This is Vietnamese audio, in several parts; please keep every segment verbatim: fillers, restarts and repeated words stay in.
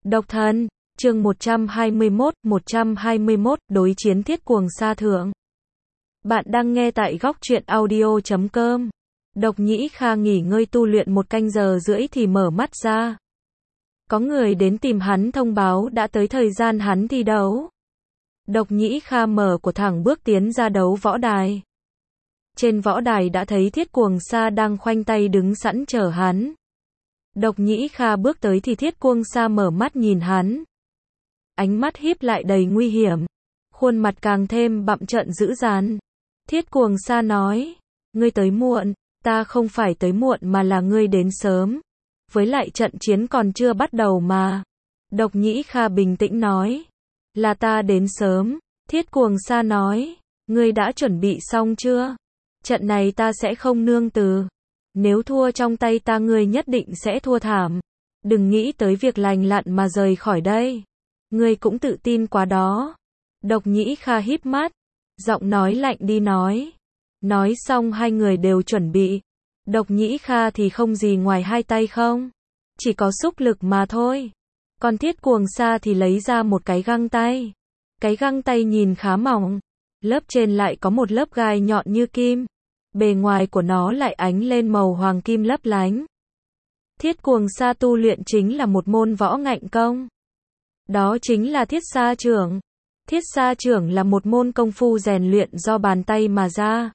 Độc thân, chương một trăm hai mươi mốt, một trăm hai mươi mốt, đối chiến Thiết Cuồng Sa thượng. Bạn đang nghe tại góc truyện audio chấm com. Độc Nhĩ Kha nghỉ ngơi tu luyện một canh giờ rưỡi thì mở mắt ra. Có người đến tìm hắn thông báo đã tới thời gian hắn thi đấu. Độc Nhĩ Kha mở của thẳng bước tiến ra đấu võ đài. Trên võ đài đã thấy Thiết Cuồng Sa đang khoanh tay đứng sẵn chờ hắn. Độc Nhĩ Kha bước tới thì Thiết Cuồng Sa mở mắt nhìn hắn. Ánh mắt híp lại đầy nguy hiểm. Khuôn mặt càng thêm bặm trợn dữ dằn. Thiết Cuồng Sa nói, ngươi tới muộn, ta không phải tới muộn mà là ngươi đến sớm. Với lại trận chiến còn chưa bắt đầu mà. Độc Nhĩ Kha bình tĩnh nói, là ta đến sớm. Thiết Cuồng Sa nói, ngươi đã chuẩn bị xong chưa? Trận này ta sẽ không nương từ. Nếu thua trong tay ta ngươi nhất định sẽ thua thảm. Đừng nghĩ tới việc lành lặn mà rời khỏi đây. Ngươi cũng tự tin quá đó. Độc Nhĩ Kha híp mắt. Giọng nói lạnh đi nói. Nói xong hai người đều chuẩn bị. Độc Nhĩ Kha thì không gì ngoài hai tay không. Chỉ có xúc lực mà thôi. Còn Thiết Cuồng Sa thì lấy ra một cái găng tay. Cái găng tay nhìn khá mỏng. Lớp trên lại có một lớp gai nhọn như kim. Bề ngoài của nó lại ánh lên màu hoàng kim lấp lánh. Thiết Cuồng Sa tu luyện chính là một môn võ ngạnh công. Đó chính là Thiết Sa Chưởng. Thiết Sa Chưởng là một môn công phu rèn luyện do bàn tay mà ra.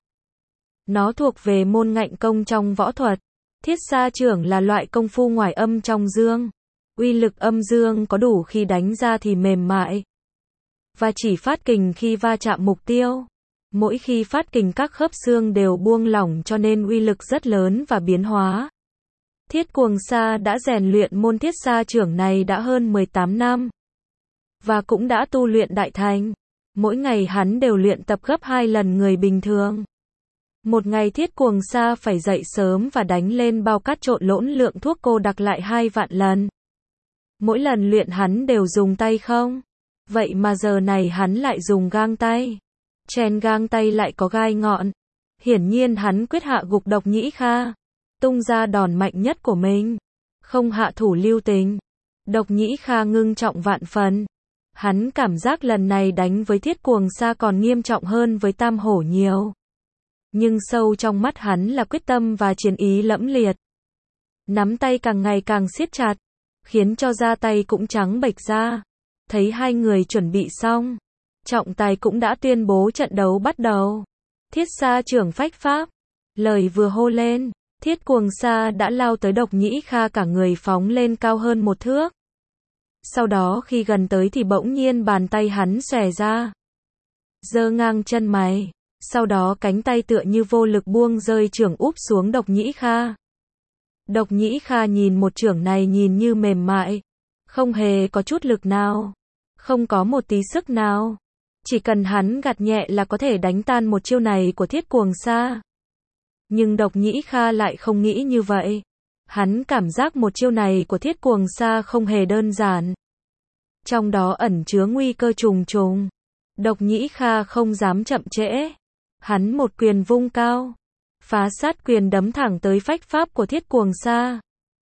Nó thuộc về môn ngạnh công trong võ thuật. Thiết Sa Chưởng là loại công phu ngoài âm trong dương. Uy lực âm dương có đủ khi đánh ra thì mềm mại. Và chỉ phát kình khi va chạm mục tiêu. Mỗi khi phát kình các khớp xương đều buông lỏng cho nên uy lực rất lớn và biến hóa. Thiết Cuồng Sa đã rèn luyện môn Thiết Sa Chưởng này đã hơn mười tám năm. Và cũng đã tu luyện đại thành. Mỗi ngày hắn đều luyện tập gấp hai lần người bình thường. Một ngày Thiết Cuồng Sa phải dậy sớm và đánh lên bao cát trộn lẫn lượng thuốc cô đặc lại hai vạn lần. Mỗi lần luyện hắn đều dùng tay không. Vậy mà giờ này hắn lại dùng gang tay. Trên gang tay lại có gai ngọn. Hiển nhiên hắn quyết hạ gục Độc Nhĩ Kha. Tung ra đòn mạnh nhất của mình. Không hạ thủ lưu tình. Độc Nhĩ Kha ngưng trọng vạn phần. Hắn cảm giác lần này đánh với Thiết Cuồng Sa còn nghiêm trọng hơn với Tam Hổ nhiều. Nhưng sâu trong mắt hắn là quyết tâm và chiến ý lẫm liệt. Nắm tay càng ngày càng siết chặt. Khiến cho da tay cũng trắng bệch ra. Thấy hai người chuẩn bị xong. Trọng tài cũng đã tuyên bố trận đấu bắt đầu. Thiết Sa Chưởng phách pháp. Lời vừa hô lên. Thiết Cuồng Sa đã lao tới Độc Nhĩ Kha cả người phóng lên cao hơn một thước. Sau đó khi gần tới thì bỗng nhiên bàn tay hắn xòe ra. Giơ ngang chân mày. Sau đó cánh tay tựa như vô lực buông rơi chưởng úp xuống Độc Nhĩ Kha. Độc Nhĩ Kha nhìn một chưởng này nhìn như mềm mại. Không hề có chút lực nào. Không có một tí sức nào. Chỉ cần hắn gạt nhẹ là có thể đánh tan một chiêu này của Thiết Cuồng Sa. Nhưng Độc Nhĩ Kha lại không nghĩ như vậy. Hắn cảm giác một chiêu này của Thiết Cuồng Sa không hề đơn giản. Trong đó ẩn chứa nguy cơ trùng trùng. Độc Nhĩ Kha không dám chậm trễ. Hắn một quyền vung cao. Phá sát quyền đấm thẳng tới phách pháp của Thiết Cuồng Sa.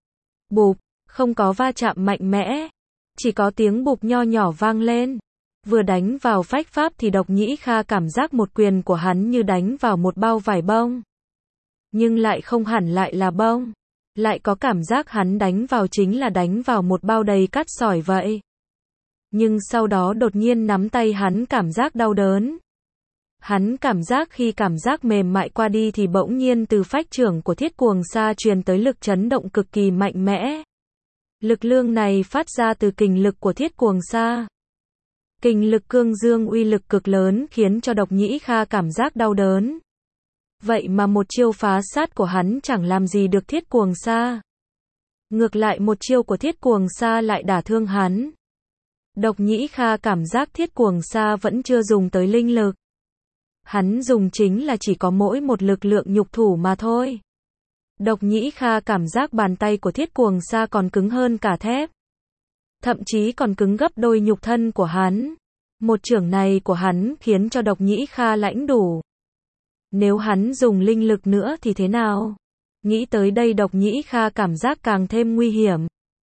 Bụp, không có va chạm mạnh mẽ. Chỉ có tiếng bụp nho nhỏ vang lên. Vừa đánh vào phách pháp thì Độc Nhĩ Kha cảm giác một quyền của hắn như đánh vào một bao vải bông. Nhưng lại không hẳn lại là bông. Lại có cảm giác hắn đánh vào chính là đánh vào một bao đầy cát sỏi vậy. Nhưng sau đó đột nhiên nắm tay hắn cảm giác đau đớn. Hắn cảm giác khi cảm giác mềm mại qua đi thì bỗng nhiên từ phách chưởng của Thiết Cuồng Sa truyền tới lực chấn động cực kỳ mạnh mẽ. Lực lượng này phát ra từ kình lực của Thiết Cuồng Sa. Kình lực cương dương uy lực cực lớn khiến cho Độc Nhĩ Kha cảm giác đau đớn. Vậy mà một chiêu phá sát của hắn chẳng làm gì được Thiết Cuồng Sa. Ngược lại một chiêu của Thiết Cuồng Sa lại đả thương hắn. Độc Nhĩ Kha cảm giác Thiết Cuồng Sa vẫn chưa dùng tới linh lực. Hắn dùng chính là chỉ có mỗi một lực lượng nhục thủ mà thôi. Độc Nhĩ Kha cảm giác bàn tay của Thiết Cuồng Sa còn cứng hơn cả thép. Thậm chí còn cứng gấp đôi nhục thân của hắn. Một chưởng này của hắn khiến cho Độc Nhĩ Kha lãnh đủ. Nếu hắn dùng linh lực nữa thì thế nào? Nghĩ tới đây Độc Nhĩ Kha cảm giác càng thêm nguy hiểm.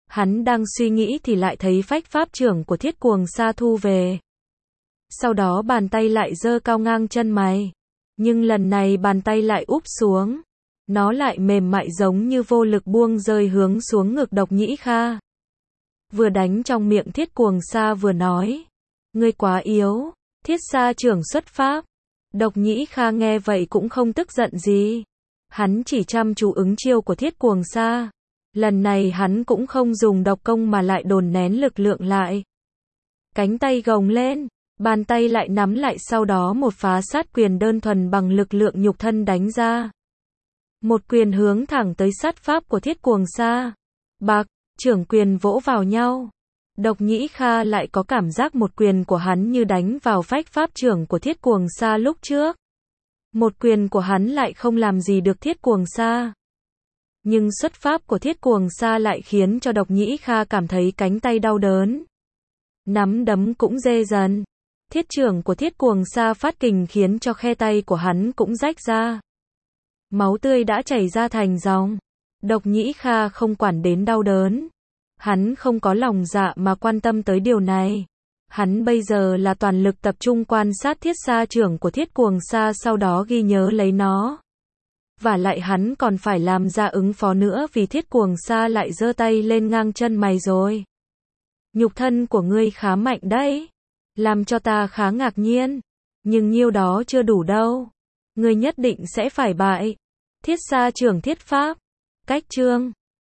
Hắn đang suy nghĩ thì lại thấy phách pháp trưởng của Thiết Cuồng Sa thu về. Sau đó bàn tay lại giơ cao ngang chân mày. Nhưng lần này bàn tay lại úp xuống. Nó lại mềm mại giống như vô lực buông rơi hướng xuống ngực Độc Nhĩ Kha. Vừa đánh trong miệng Thiết Cuồng Sa vừa nói. Ngươi quá yếu, Thiết Sa trưởng xuất pháp. Độc Nhĩ Kha nghe vậy cũng không tức giận gì. Hắn chỉ chăm chú ứng chiêu của Thiết Cuồng Sa. Lần này hắn cũng không dùng độc công mà lại đồn nén lực lượng lại. Cánh tay gồng lên, bàn tay lại nắm lại, sau đó một phá sát quyền đơn thuần bằng lực lượng nhục thân đánh ra. Một quyền hướng thẳng tới sát pháp của Thiết Cuồng Sa. Bạc, trưởng quyền vỗ vào nhau. Độc Nhĩ Kha lại có cảm giác một quyền của hắn như đánh vào phách pháp trưởng của Thiết Cuồng Sa lúc trước. Một quyền của hắn lại không làm gì được Thiết Cuồng Sa. Nhưng xuất pháp của Thiết Cuồng Sa lại khiến cho Độc Nhĩ Kha cảm thấy cánh tay đau đớn. Nắm đấm cũng dê dần. Thiết trưởng của Thiết Cuồng Sa phát kình khiến cho khe tay của hắn cũng rách ra. Máu tươi đã chảy ra thành dòng. Độc Nhĩ Kha không quản đến đau đớn. Hắn không có lòng dạ mà quan tâm tới điều này. Hắn bây giờ là toàn lực tập trung quan sát thiết sa trưởng của Thiết Cuồng Sa, sau đó ghi nhớ lấy nó. Và lại hắn còn phải làm ra ứng phó nữa vì Thiết Cuồng Sa lại giơ tay lên ngang chân mày rồi. Nhục thân của ngươi khá mạnh đấy. Làm cho ta khá ngạc nhiên. Nhưng nhiêu đó chưa đủ đâu. Ngươi nhất định sẽ phải bại. Thiết sa trưởng thiết pháp. Cách chương